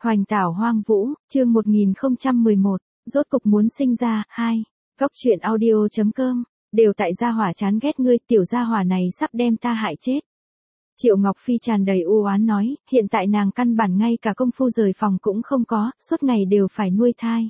Hoành tảo hoang vũ, chương 1011, rốt cục muốn sinh ra, 2. Góc truyện audio.com, đều tại gia hỏa chán ghét ngươi, tiểu gia hỏa này sắp đem ta hại chết. Triệu Ngọc Phi tràn đầy u oán nói, hiện tại nàng căn bản ngay cả công phu rời phòng cũng không có, suốt ngày đều phải nuôi thai.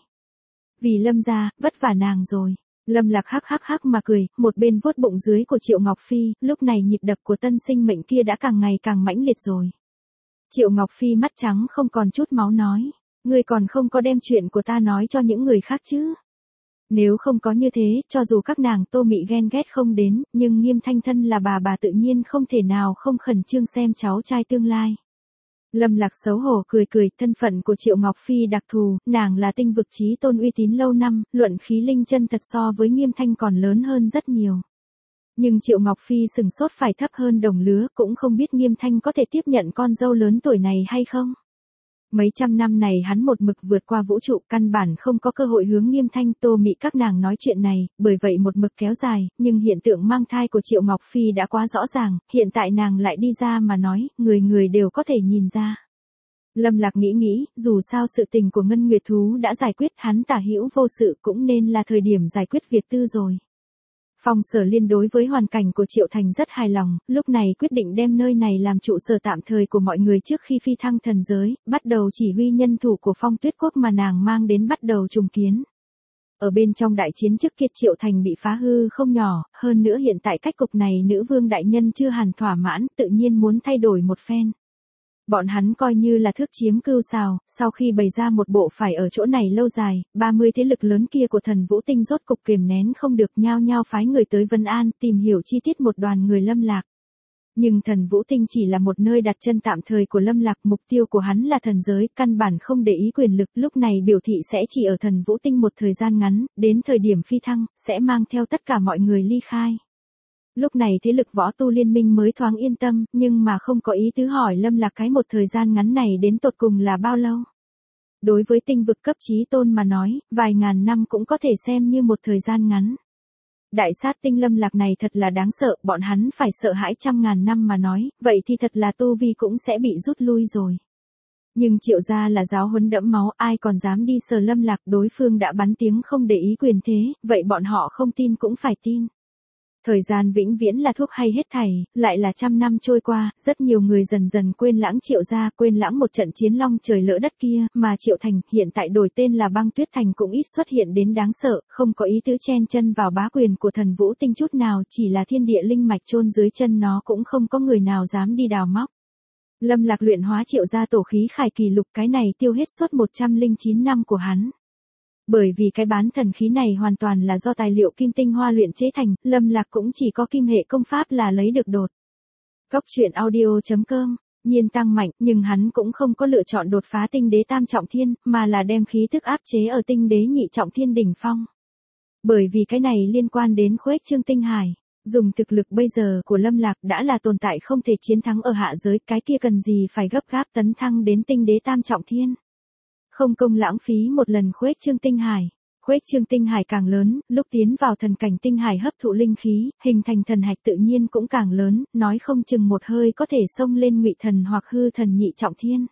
Vì Lâm gia, vất vả nàng rồi. Lâm Lạc hắc hắc hắc mà cười, một bên vuốt bụng dưới của Triệu Ngọc Phi, lúc này nhịp đập của tân sinh mệnh kia đã càng ngày càng mãnh liệt rồi. Triệu Ngọc Phi mắt trắng không còn chút máu nói, ngươi còn không có đem chuyện của ta nói cho những người khác chứ. Nếu không có như thế, cho dù các nàng Tô Mị ghen ghét không đến, nhưng Nghiêm Thanh thân là bà tự nhiên không thể nào không khẩn trương xem cháu trai tương lai. Lâm Lạc xấu hổ cười cười, thân phận của Triệu Ngọc Phi đặc thù, nàng là tinh vực chí tôn uy tín lâu năm, luận khí linh chân thật so với Nghiêm Thanh còn lớn hơn rất nhiều. Nhưng Triệu Ngọc Phi sừng sốt phải thấp hơn đồng lứa, cũng không biết Nghiêm Thanh có thể tiếp nhận con dâu lớn tuổi này hay không. Mấy trăm năm này hắn một mực vượt qua vũ trụ, căn bản không có cơ hội hướng Nghiêm Thanh Tô Mị các nàng nói chuyện này, bởi vậy một mực kéo dài, nhưng hiện tượng mang thai của Triệu Ngọc Phi đã quá rõ ràng, hiện tại nàng lại đi ra mà nói, người đều có thể nhìn ra. Lâm Lạc nghĩ, dù sao sự tình của Ngân Nguyệt Thú đã giải quyết, hắn tả hữu vô sự cũng nên là thời điểm giải quyết việc tư rồi. Phong Sở Liên đối với hoàn cảnh của Triệu Thành rất hài lòng, lúc này quyết định đem nơi này làm trụ sở tạm thời của mọi người trước khi phi thăng thần giới, bắt đầu chỉ huy nhân thủ của Phong Tuyết Quốc mà nàng mang đến bắt đầu trùng kiến. Ở bên trong đại chiến trước kia Triệu Thành bị phá hư không nhỏ, hơn nữa hiện tại cách cục này nữ vương đại nhân chưa hẳn thỏa mãn, tự nhiên muốn thay đổi một phen. Bọn hắn coi như là thước chiếm cưu sào, sau khi bày ra một bộ phải ở chỗ này lâu dài, 30 thế lực lớn kia của Thần Vũ Tinh rốt cục kiềm nén không được, nhao nhao phái người tới Vân An tìm hiểu chi tiết một đoàn người Lâm Lạc. Nhưng Thần Vũ Tinh chỉ là một nơi đặt chân tạm thời của Lâm Lạc, mục tiêu của hắn là thần giới, căn bản không để ý quyền lực, lúc này biểu thị sẽ chỉ ở Thần Vũ Tinh một thời gian ngắn, đến thời điểm phi thăng, sẽ mang theo tất cả mọi người ly khai. Lúc này thế lực võ tu liên minh mới thoáng yên tâm, nhưng mà không có ý tứ hỏi Lâm Lạc cái một thời gian ngắn này đến tột cùng là bao lâu. Đối với tinh vực cấp chí tôn mà nói, vài ngàn năm cũng có thể xem như một thời gian ngắn. Đại sát tinh Lâm Lạc này thật là đáng sợ, bọn hắn phải sợ hãi trăm ngàn năm mà nói, vậy thì thật là tu vi cũng sẽ bị rút lui rồi. Nhưng Triệu gia là giáo huấn đẫm máu, ai còn dám đi sờ Lâm Lạc, đối phương đã bắn tiếng không để ý quyền thế, vậy bọn họ không tin cũng phải tin. Thời gian vĩnh viễn là thuốc hay hết thảy, lại là trăm năm trôi qua, rất nhiều người dần dần quên lãng Triệu gia, quên lãng một trận chiến long trời lỡ đất kia, mà Triệu Thành, hiện tại đổi tên là Băng Tuyết Thành cũng ít xuất hiện đến đáng sợ, không có ý tứ chen chân vào bá quyền của Thần Vũ Tinh chút nào, chỉ là thiên địa linh mạch chôn dưới chân nó cũng không có người nào dám đi đào móc. Lâm Lạc luyện hóa Triệu gia tổ khí khải kỳ lục, cái này tiêu hết suốt 109 năm của hắn. Bởi vì cái bán thần khí này hoàn toàn là do tài liệu kim tinh hoa luyện chế thành, Lâm Lạc cũng chỉ có kim hệ công pháp là lấy được đột. Góc truyện audio.com, nhiên tăng mạnh, nhưng hắn cũng không có lựa chọn đột phá tinh đế tam trọng thiên, mà là đem khí tức áp chế ở tinh đế nhị trọng thiên đỉnh phong. Bởi vì cái này liên quan đến khuếch trương tinh hải, dùng thực lực bây giờ của Lâm Lạc đã là tồn tại không thể chiến thắng ở hạ giới, cái kia cần gì phải gấp gáp tấn thăng đến tinh đế tam trọng thiên. Không công lãng phí một lần khuếch trương tinh hải. Khuếch trương tinh hải càng lớn, lúc tiến vào thần cảnh tinh hải hấp thụ linh khí, hình thành thần hạch tự nhiên cũng càng lớn, nói không chừng một hơi có thể xông lên ngụy thần hoặc hư thần nhị trọng thiên.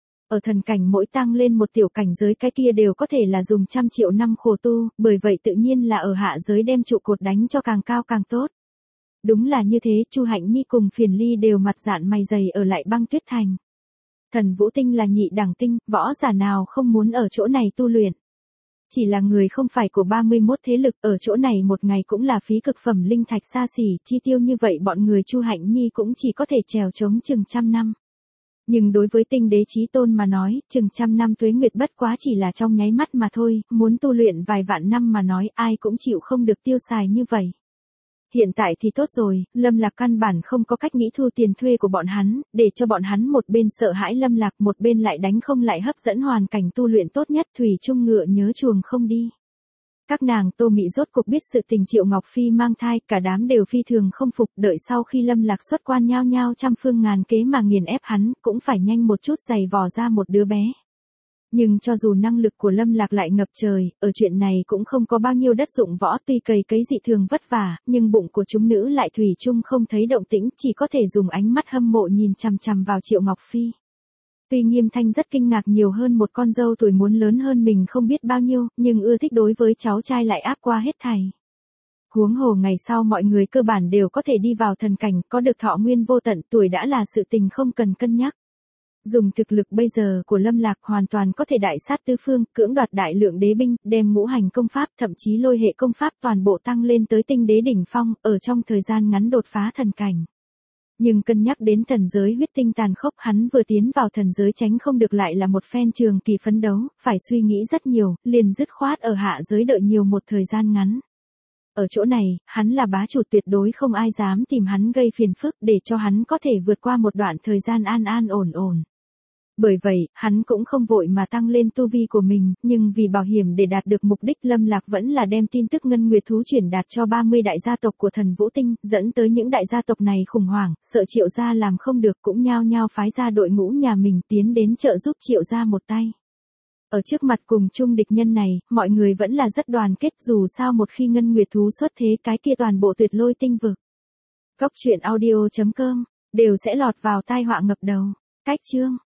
Ở thần cảnh mỗi tăng lên một tiểu cảnh giới, cái kia đều có thể là dùng trăm triệu năm khổ tu, bởi vậy tự nhiên là ở hạ giới đem trụ cột đánh cho càng cao càng tốt. Đúng là như thế, Chu Hạnh Nhi cùng Phiền Ly đều mặt dạn mày dày ở lại Băng Tuyết Thành. Thần Vũ Tinh là nhị đẳng tinh, võ giả nào không muốn ở chỗ này tu luyện. Chỉ là người không phải của 31 thế lực, ở chỗ này một ngày cũng là phí cực phẩm linh thạch xa xỉ, chi tiêu như vậy bọn người Chu Hạnh Nhi cũng chỉ có thể trèo trống chừng trăm năm. Nhưng đối với tinh đế chí tôn mà nói, chừng trăm năm tuế nguyệt bất quá chỉ là trong nháy mắt mà thôi, muốn tu luyện vài vạn năm mà nói ai cũng chịu không được tiêu xài như vậy. Hiện tại thì tốt rồi, Lâm Lạc căn bản không có cách nghĩ thu tiền thuê của bọn hắn, để cho bọn hắn một bên sợ hãi Lâm Lạc, một bên lại đánh không lại hấp dẫn hoàn cảnh tu luyện tốt nhất, thủy chung ngựa nhớ chuồng không đi. Các nàng Tô Mị rốt cuộc biết sự tình Triệu Ngọc Phi mang thai, cả đám đều phi thường không phục, đợi sau khi Lâm Lạc xuất quan nhao nhao trăm phương ngàn kế mà nghiền ép hắn, cũng phải nhanh một chút giày vò ra một đứa bé. Nhưng cho dù năng lực của Lâm Lạc lại ngập trời, ở chuyện này cũng không có bao nhiêu đất dụng võ, tuy cày cấy dị thường vất vả, nhưng bụng của chúng nữ lại thủy chung không thấy động tĩnh, chỉ có thể dùng ánh mắt hâm mộ nhìn chằm chằm vào Triệu Ngọc Phi. Tuy Nghiêm Thanh rất kinh ngạc nhiều hơn một con dâu tuổi muốn lớn hơn mình không biết bao nhiêu, nhưng ưa thích đối với cháu trai lại áp qua hết thảy. Huống hồ ngày sau mọi người cơ bản đều có thể đi vào thần cảnh, có được thọ nguyên vô tận, tuổi đã là sự tình không cần cân nhắc. Dùng thực lực bây giờ của Lâm Lạc hoàn toàn có thể đại sát tứ phương, cưỡng đoạt đại lượng đế binh, đem ngũ hành công pháp, thậm chí lôi hệ công pháp toàn bộ tăng lên tới tinh đế đỉnh phong, ở trong thời gian ngắn đột phá thần cảnh. Nhưng cân nhắc đến thần giới huyết tinh tàn khốc, hắn vừa tiến vào thần giới tránh không được lại là một phen trường kỳ phấn đấu, phải suy nghĩ rất nhiều, liền dứt khoát ở hạ giới đợi nhiều một thời gian ngắn. Ở chỗ này, hắn là bá chủ tuyệt đối không ai dám tìm hắn gây phiền phức để cho hắn có thể vượt qua một đoạn thời gian an an ổn ổn. Bởi vậy, hắn cũng không vội mà tăng lên tu vi của mình, nhưng vì bảo hiểm để đạt được mục đích Lâm Lạc vẫn là đem tin tức ngân nguyệt thú chuyển đạt cho 30 đại gia tộc của thần Vũ Tinh, dẫn tới những đại gia tộc này khủng hoảng, sợ Triệu gia làm không được cũng nhao nhao phái ra đội ngũ nhà mình tiến đến trợ giúp Triệu gia một tay. Ở trước mặt cùng chung địch nhân này, mọi người vẫn là rất đoàn kết dù sao một khi ngân nguyệt thú xuất thế cái kia toàn bộ tuyệt lôi tinh vực. Góc truyện audio.com đều sẽ lọt vào tai họa ngập đầu. Cách chương